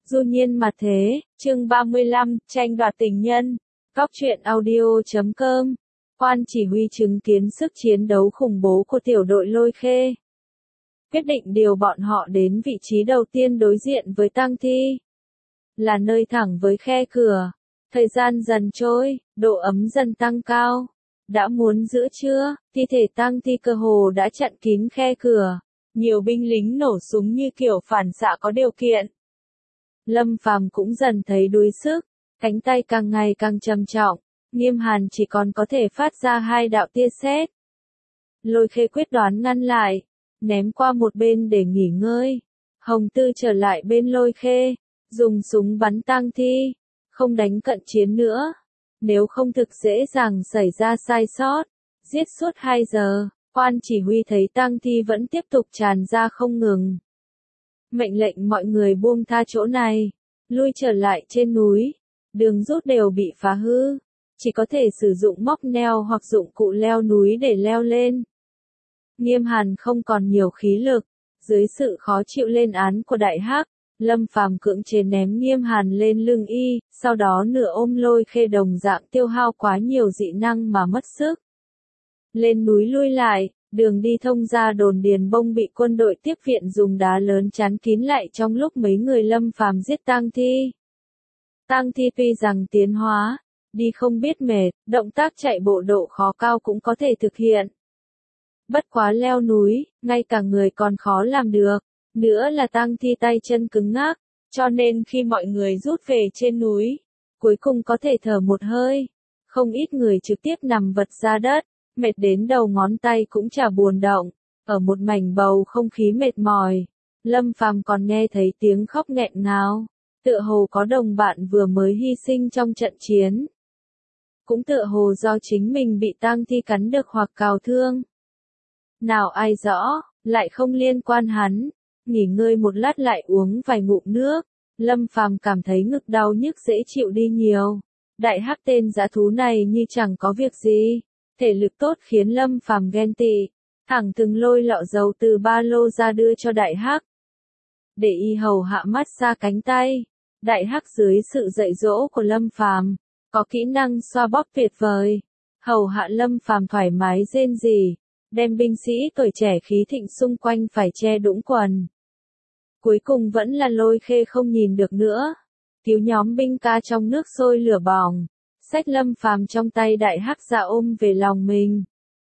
Du nhiên mà thế, chương 35, tranh đoạt tình nhân. Góc truyện audio.com. Quan chỉ huy chứng kiến sức chiến đấu khủng bố của tiểu đội Lôi Khê. Quyết định điều bọn họ đến vị trí đầu tiên đối diện với tang thi. Là nơi thẳng với khe cửa. Thời gian dần trôi, độ ấm dần tăng cao. Đã muốn giữa trưa, thi thể tang thi cơ hồ đã chặn kín khe cửa. Nhiều binh lính nổ súng như kiểu phản xạ có điều kiện. Lâm Phàm cũng dần thấy đuối sức, cánh tay càng ngày càng trầm trọng, Nghiêm Hàn chỉ còn có thể phát ra 2 đạo tia sét. Lôi Khê quyết đoán ngăn lại, ném qua một bên để nghỉ ngơi. Hồng Tư trở lại bên Lôi Khê, dùng súng bắn tang thi, không đánh cận chiến nữa. Nếu không thực dễ dàng xảy ra sai sót, giết suốt 2 giờ, quan chỉ huy thấy tang thi vẫn tiếp tục tràn ra không ngừng. Mệnh lệnh mọi người buông tha chỗ này, lui trở lại trên núi, đường rút đều bị phá hư, chỉ có thể sử dụng móc neo hoặc dụng cụ leo núi để leo lên. Nghiêm Hàn không còn nhiều khí lực, dưới sự khó chịu lên án của Đại Hắc, Lâm Phàm cưỡng chế ném Nghiêm Hàn lên lưng y, sau đó nửa ôm Lôi Khê đồng dạng tiêu hao quá nhiều dị năng mà mất sức. Lên núi lui lại. Đường đi thông ra đồn Điền Bông bị quân đội tiếp viện dùng đá lớn chắn kín lại trong lúc mấy người Lâm Phàm giết tang thi. Tang thi tuy rằng tiến hóa, đi không biết mệt, động tác chạy bộ độ khó cao cũng có thể thực hiện. Bất quá leo núi, ngay cả người còn khó làm được, nữa là tang thi tay chân cứng ngắc, cho nên khi mọi người rút về trên núi, cuối cùng có thể thở một hơi. Không ít người trực tiếp nằm vật ra đất. Mệt đến đầu ngón tay cũng chả buồn động, ở một mảnh bầu không khí mệt mỏi, Lâm Phàm còn nghe thấy tiếng khóc nghẹn ngào, tựa hồ có đồng bạn vừa mới hy sinh trong trận chiến. Cũng tựa hồ do chính mình bị tang thi cắn được hoặc cào thương. Nào ai rõ, lại không liên quan hắn, nghỉ ngơi một lát lại uống vài ngụm nước, Lâm Phàm cảm thấy ngực đau nhức dễ chịu đi nhiều. Đại Hắc tên dã thú này như chẳng có việc gì. Thể lực tốt khiến Lâm Phàm ghen tị, thẳng thừng lôi lọ dầu từ ba lô ra đưa cho Đại Hắc. Để y hầu hạ mát xa cánh tay, Đại Hắc dưới sự dạy dỗ của Lâm Phàm, có kỹ năng xoa bóp tuyệt vời, hầu hạ Lâm Phàm thoải mái rên rỉ, đem binh sĩ tuổi trẻ khí thịnh xung quanh phải che đũng quần. Cuối cùng vẫn là Lôi Khê không nhìn được nữa, cứu nhóm binh ca trong nước sôi lửa bỏng. Xách Lâm Phàm trong tay Đại Hắc ra ôm về lòng mình.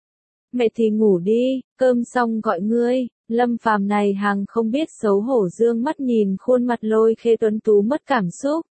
Mệt thì ngủ đi, cơm xong gọi ngươi. Lâm Phàm này hàng không biết xấu hổ dương mắt nhìn khuôn mặt Lôi Khê tuấn tú mất cảm xúc.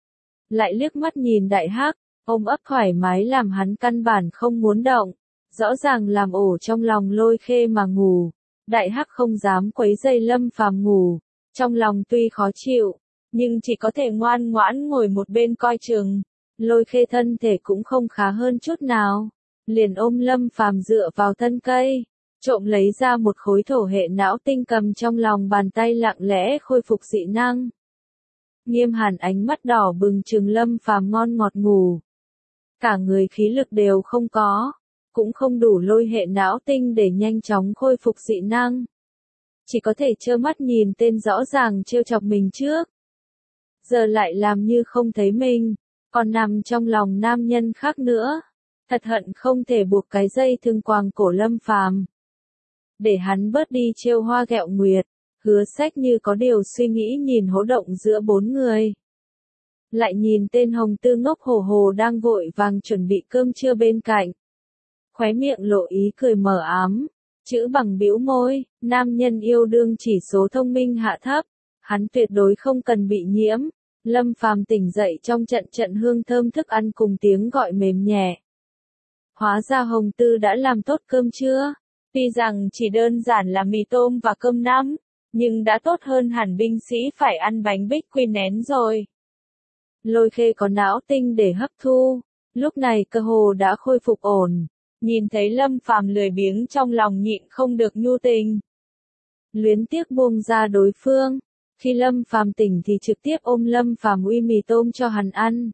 Lại liếc mắt nhìn Đại Hắc, ôm ấp thoải mái làm hắn căn bản không muốn động. Rõ ràng làm ổ trong lòng Lôi Khê mà ngủ. Đại Hắc không dám quấy rầy Lâm Phàm ngủ. Trong lòng tuy khó chịu, nhưng chỉ có thể ngoan ngoãn ngồi một bên coi chừng. Lôi Khê thân thể cũng không khá hơn chút nào, liền ôm Lâm Phàm dựa vào thân cây, trộm lấy ra một khối thổ hệ não tinh cầm trong lòng bàn tay lặng lẽ khôi phục dị năng. Nghiêm Hàn ánh mắt đỏ bừng trừng Lâm Phàm ngon ngọt ngủ. Cả người khí lực đều không có, cũng không đủ lôi hệ não tinh để nhanh chóng khôi phục dị năng. Chỉ có thể trơ mắt nhìn tên rõ ràng trêu chọc mình trước. Giờ lại làm như không thấy mình. Còn nằm trong lòng nam nhân khác nữa, thật hận không thể buộc cái dây thừng quàng cổ Lâm Phàm, để hắn bớt đi trêu hoa ghẹo nguyệt. Hứa Sách như có điều suy nghĩ nhìn hố động giữa 4 người, lại nhìn tên Hồng Tư ngốc hổ hồ đang vội vàng chuẩn bị cơm trưa bên cạnh, khóe miệng lộ ý cười mờ ám, chữ bằng bĩu môi. Nam nhân yêu đương chỉ số thông minh hạ thấp, hắn tuyệt đối không cần bị nhiễm. Lâm Phàm tỉnh dậy trong trận hương thơm thức ăn cùng tiếng gọi mềm nhẹ. Hóa ra Hồng Tư đã làm tốt cơm trưa, tuy rằng chỉ đơn giản là mì tôm và cơm nắm, nhưng đã tốt hơn hẳn binh sĩ phải ăn bánh bích quy nén rồi. Lôi Khê có não tinh để hấp thu, lúc này cơ hồ đã khôi phục ổn, nhìn thấy Lâm Phàm lười biếng trong lòng nhịn không được nhu tình. Luyến tiếc buông ra đối phương. Khi Lâm Phàm tỉnh thì trực tiếp ôm Lâm Phàm uy mì tôm cho hắn ăn.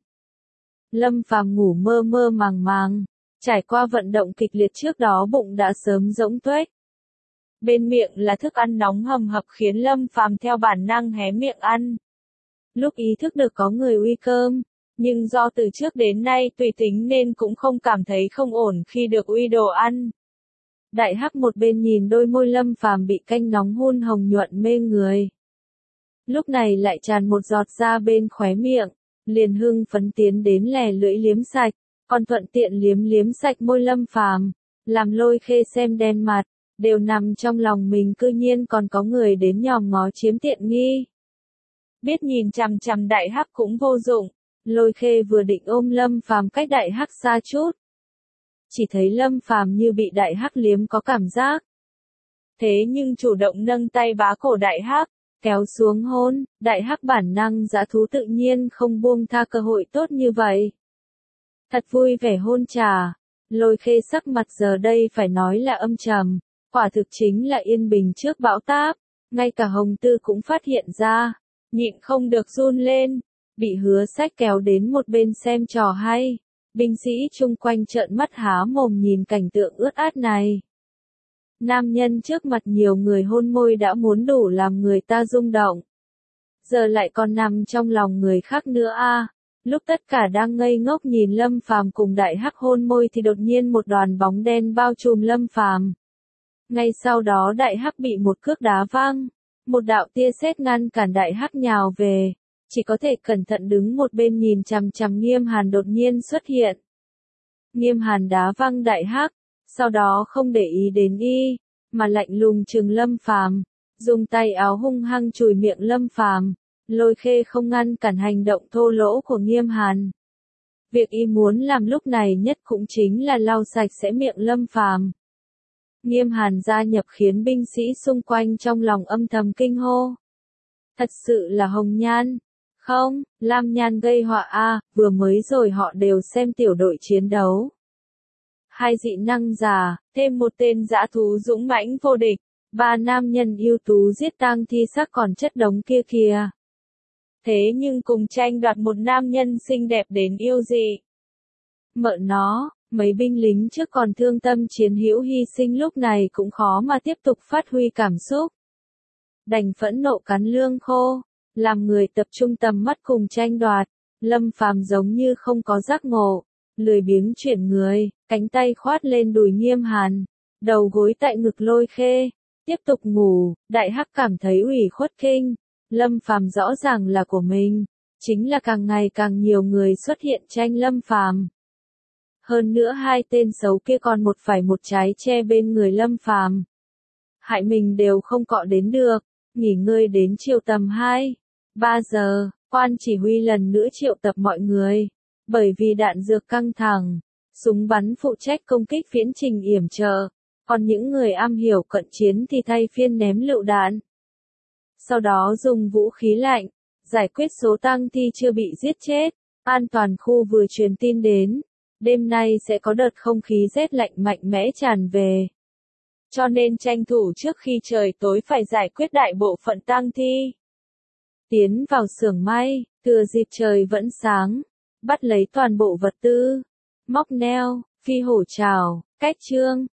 Lâm Phàm ngủ mơ mơ màng màng, trải qua vận động kịch liệt trước đó bụng đã sớm rỗng tuếch. Bên miệng là thức ăn nóng hầm hập khiến Lâm Phàm theo bản năng hé miệng ăn. lúc ý thức được có người uy cơm, nhưng do từ trước đến nay tùy tính nên cũng không cảm thấy không ổn khi được uy đồ ăn. Đại Hắc một bên nhìn đôi môi Lâm Phàm bị canh nóng hun hồng nhuận mê người. Lúc này lại tràn một giọt ra bên khóe miệng, liền hưng phấn tiến đến lè lưỡi liếm sạch, còn thuận tiện liếm liếm sạch môi Lâm Phàm, làm Lôi Khê xem đen mặt, đều nằm trong lòng mình cư nhiên còn có người đến nhòm ngó chiếm tiện nghi. Biết nhìn chằm chằm Đại Hắc cũng vô dụng, Lôi Khê vừa định ôm Lâm Phàm cách Đại Hắc xa chút. Chỉ thấy Lâm Phàm như bị Đại Hắc liếm có cảm giác. Thế nhưng chủ động nâng tay bá cổ Đại Hắc, kéo xuống hôn, Đại Hắc bản năng dã thú tự nhiên không buông tha cơ hội tốt như vậy. Thật vui vẻ hôn trà, Lôi Khê sắc mặt giờ đây phải nói là âm trầm, quả thực chính là yên bình trước bão táp, ngay cả Hồng Tư cũng phát hiện ra, nhịn không được run lên, bị Hứa Sách kéo đến một bên xem trò hay. Binh sĩ chung quanh trợn mắt há mồm nhìn cảnh tượng ướt át này. Nam nhân trước mặt nhiều người hôn môi đã muốn đủ làm người ta rung động. Giờ lại còn nằm trong lòng người khác nữa a. Lúc tất cả đang ngây ngốc nhìn Lâm Phàm cùng Đại Hắc hôn môi thì đột nhiên một đoàn bóng đen bao trùm Lâm Phàm. Ngay sau đó Đại Hắc bị một cước đá văng, một đạo tia sét ngăn cản Đại Hắc nhào về. Chỉ có thể cẩn thận đứng một bên nhìn chằm chằm Nghiêm Hàn đột nhiên xuất hiện. Nghiêm Hàn đá văng Đại Hắc, sau đó không để ý đến y, mà lạnh lùng trừng Lâm Phàm, dùng tay áo hung hăng chùi miệng Lâm Phàm. Lôi Khê không ngăn cản hành động thô lỗ của Nghiêm Hàn. Việc y muốn làm lúc này nhất cũng chính là lau sạch sẽ miệng Lâm Phàm. Nghiêm Hàn gia nhập khiến binh sĩ xung quanh trong lòng âm thầm kinh hô. Thật sự là Hồng Nhan. Không, Lam Nhan gây họa a, vừa mới rồi họ đều xem tiểu đội chiến đấu. Hai dị năng giả, thêm một tên dã thú dũng mãnh vô địch, ba nam nhân ưu tú giết tang thi xác còn chất đống kia kìa. Thế nhưng cùng tranh đoạt một nam nhân xinh đẹp đến yêu dị. Mợ nó, mấy binh lính trước còn thương tâm chiến hữu hy sinh lúc này cũng khó mà tiếp tục phát huy cảm xúc. Đành phẫn nộ cắn lương khô. Làm người tập trung tầm mắt cùng tranh đoạt, Lâm Phàm giống như không có giác ngộ, lười biếng chuyển người, cánh tay khoát lên đùi Nghiêm Hàn, đầu gối tại ngực Lôi Khê, tiếp tục ngủ. Đại Hắc cảm thấy ủy khuất kinh, Lâm Phàm rõ ràng là của mình, chính là càng ngày càng nhiều người xuất hiện tranh Lâm Phàm. Hơn nữa hai tên xấu kia còn một phải một trái che bên người Lâm Phàm, hại mình đều không cọ đến được. Nghỉ ngơi đến chiều tầm 2-3 giờ, quan chỉ huy lần nữa triệu tập mọi người. Bởi vì đạn dược căng thẳng, súng bắn phụ trách công kích viễn trình yểm trợ, còn những người am hiểu cận chiến thì thay phiên ném lựu đạn. Sau đó dùng vũ khí lạnh, giải quyết số tang thi chưa bị giết chết. An toàn khu vừa truyền tin đến, đêm nay sẽ có đợt không khí rét lạnh mạnh mẽ tràn về. Cho nên tranh thủ trước khi trời tối phải giải quyết đại bộ phận tang thi. Tiến vào xưởng may, thừa dịp trời vẫn sáng, bắt lấy toàn bộ vật tư, móc neo, phi hổ trảo, cách chương.